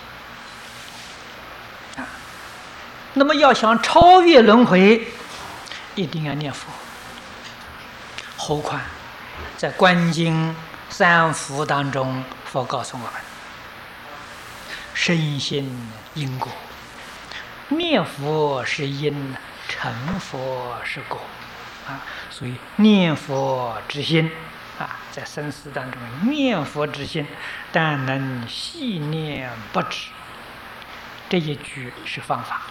Speaker 1: 那么要想超越轮回，一定要念佛。何况在观经三福当中，佛告诉我们：深信因果，念佛是因，成佛是果。所以念佛之心在生死当中，念佛之心，但能细念不止。这一句是方法。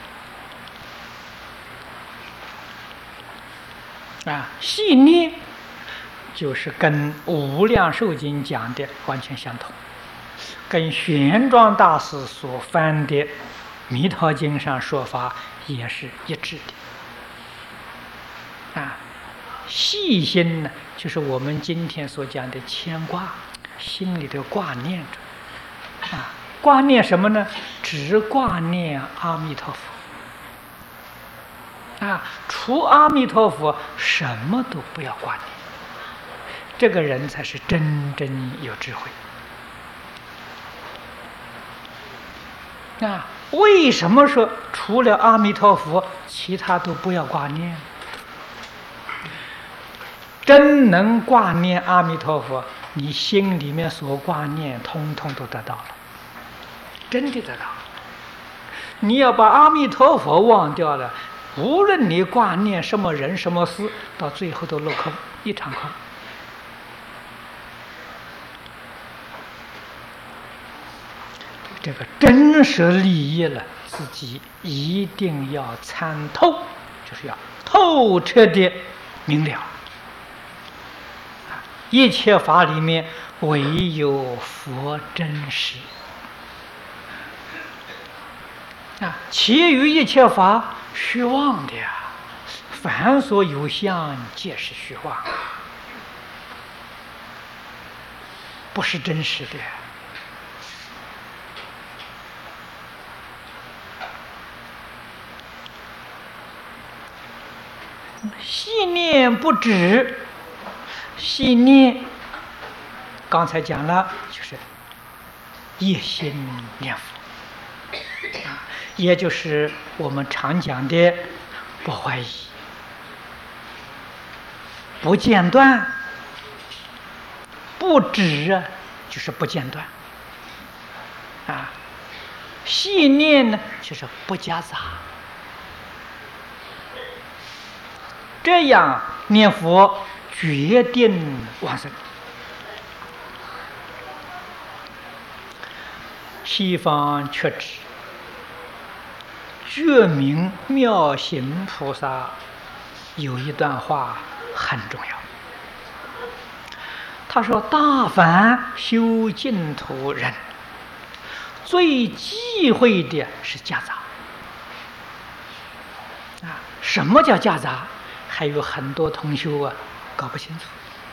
Speaker 1: 细念就是跟《无量寿经》讲的完全相同，跟玄奘大师所翻的《弥陀经》上说法也是一致的。细心呢，就是我们今天所讲的牵挂，心里头挂念着。挂念什么呢？只挂念阿弥陀佛。除阿弥陀佛，什么都不要挂念。这个人才是真正有智慧。为什么说除了阿弥陀佛，其他都不要挂念？真能挂念阿弥陀佛，你心里面所挂念，通通都得到了，真的得到了。你要把阿弥陀佛忘掉了，无论你挂念什么人什么事，到最后都落空，一场空。这个真实利益了，自己一定要参透，就是要透彻的明了。一切法里面唯有佛真实。其余一切法虚妄的呀，凡所有相，皆是虚妄，不是真实的。细念不止，细念刚才讲了，就是一心念佛，也就是我们常讲的不怀疑、不间断。不止就是不间断。细念呢，就是不夹杂。这样念佛决定往生。西方确指觉明妙行菩萨有一段话很重要，他说：大凡修净土人，最忌讳的是夹杂。什么叫夹杂？还有很多同修搞不清楚。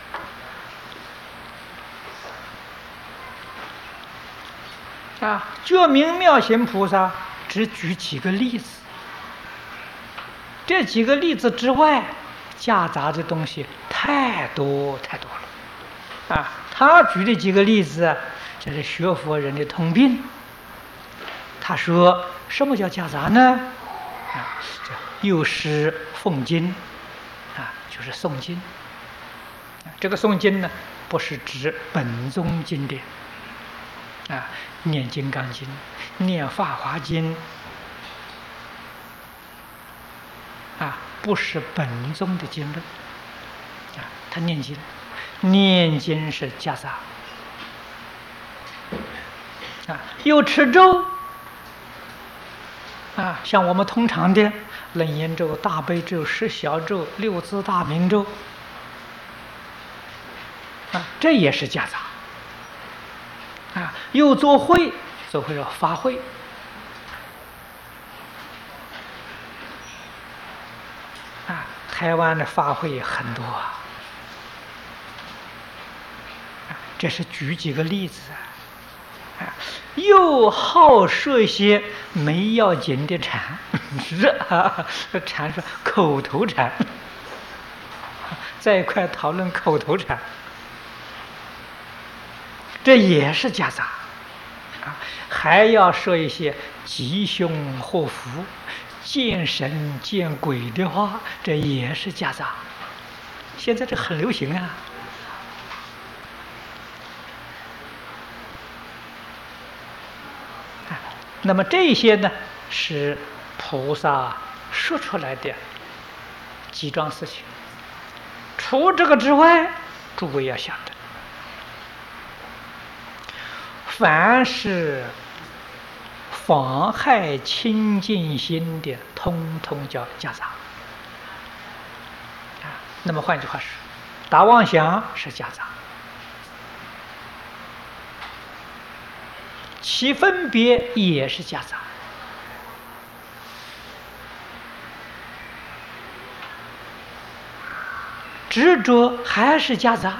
Speaker 1: 觉明妙行菩萨只举几个例子，这几个例子之外，夹杂的东西太多太多了。他举的几个例子，这是学佛人的通病。他说：什么叫夹杂呢？又是奉经，就是诵经。这个诵经呢，不是指本宗经典，念金刚经、念法华经，不是本宗的经论。他念经，念经是夹杂。又持咒，像我们通常的楞严咒、大悲咒、十小咒、六字大明咒，这也是夹杂。 又做会，做会要发会。台湾的法会很多这是举几个例子又好说一些没要紧的禅，禅是口头禅，在一块讨论口头禅，这也是夹杂还要说一些吉凶祸福、见神见鬼的话，这也是夹杂。现在这很流行那么这些呢，是菩萨说出来的几桩事情。除这个之外，诸位要晓得，凡是妨害清净心的，通通叫夹杂。那么换句话说，打妄想是夹杂，起分别也是夹杂，执着还是夹杂。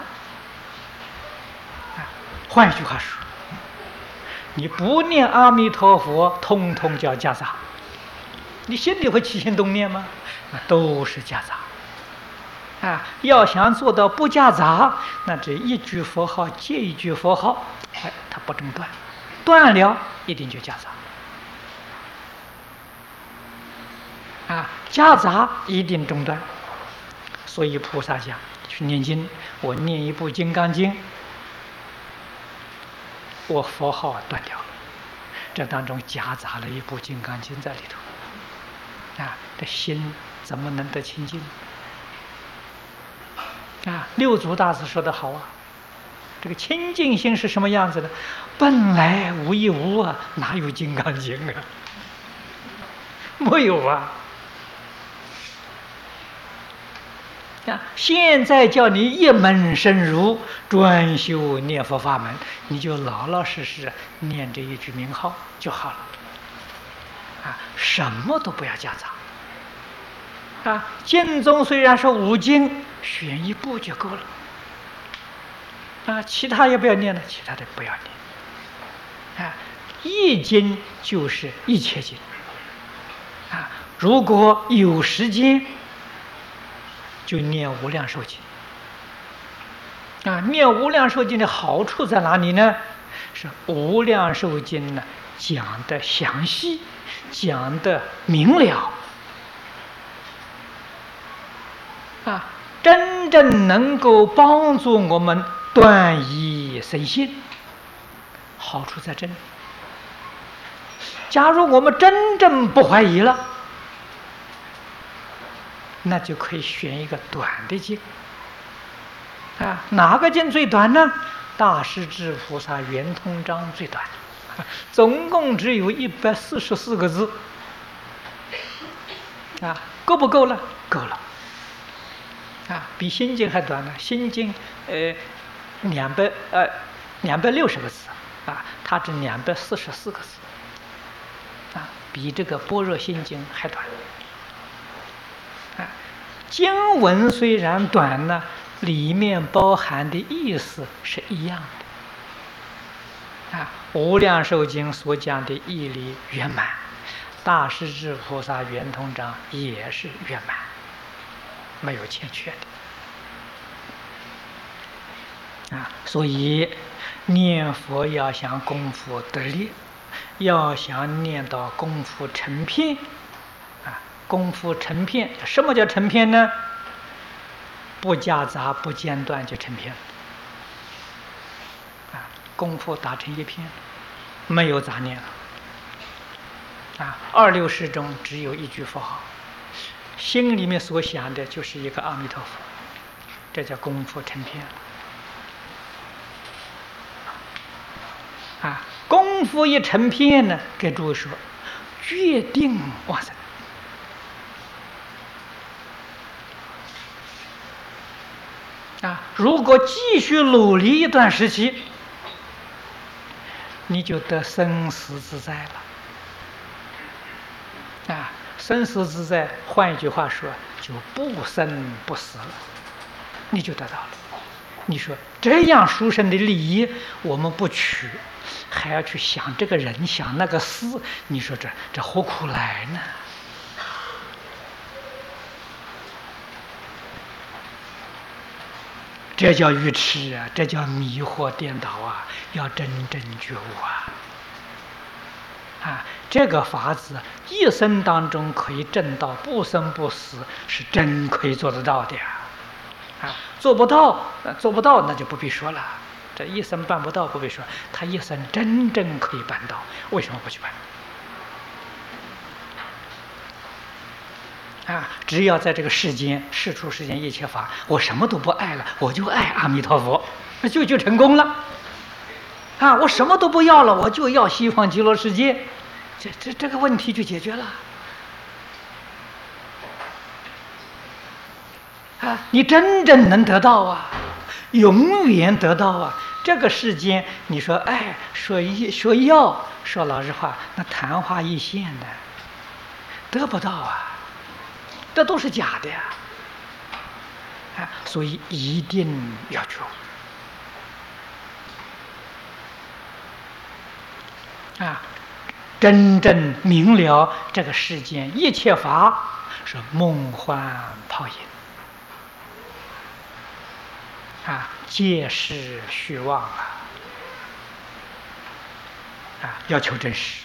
Speaker 1: 换句话说，你不念阿弥陀佛，通通叫夹杂。你心里会起心动念吗？都是夹杂。要想做到不夹杂，那这一句佛号接一句佛号，它不中断，断了一定就夹杂。夹杂一定中断。所以菩萨讲去念经，我念一部《金刚经》，我佛号断掉了，这当中夹杂了一部《金刚经》在里头，这心怎么能得清净？六祖大师说得好这个清净心是什么样子的？本来无一物哪有《金刚经》没有现在叫你一门深入，专修念佛法门，你就老老实实念这一句名号就好了。什么都不要夹杂。经中虽然是5经，选一部就够了。其他也不要念了，其他的不要念。一经就是一切经。如果有时间，就念无量寿经。念无量寿经的好处在哪里呢？是无量寿经呢讲的详细，讲的明了，真正能够帮助我们断疑生信，好处在这里。假如我们真正不怀疑了，那就可以选一个短的经。哪个经最短呢？大势至菩萨圆通章最短，总共只有144个字。够不够了？够了。比心经还短呢。心经260个字它只244个字比这个般若心经还短。经文虽然短呢，里面包含的意思是一样的。无量寿经所讲的义理圆满，大势至菩萨圆通章也是圆满，没有欠缺的。所以念佛要想功夫得力，要想念到功夫成片功夫成片，什么叫成片呢？不夹杂不间断就成片了。功夫打成一片，没有杂念了。26世中只有一句佛号，心里面所想的就是一个阿弥陀佛，这叫功夫成片了。功夫一成片呢，给诸位说，决定往生。如果继续努力一段时期， 你就得生死自在了。生死自在，换一句话说，就不生不死了，你就得到了。你说这样殊胜的利益，我们不取，还要去想这个人，想那个事，你说这何苦来呢？这叫愚痴啊，这叫迷惑颠倒啊！要真正觉悟这个法子一生当中可以证到不生不死，是真可以做得到的做不到那就不必说了，这一生办不到不必说，他一生真正可以办到，为什么不去办？只要在这个世间世出世间一切法，我什么都不爱了，我就爱阿弥陀佛，那就成功了。我什么都不要了，我就要西方极乐世界，这个问题就解决了。你真正能得到永远得到这个世间，你说爱说要，说老实话，那昙花一现的，得不到这都是假的所以一定要觉悟真正明了这个世间一切法是梦幻泡影皆是虚妄要求真实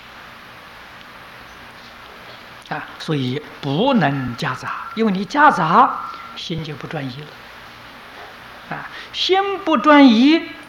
Speaker 1: 所以不能夹杂，因为你夹杂，心就不专一了心不专一，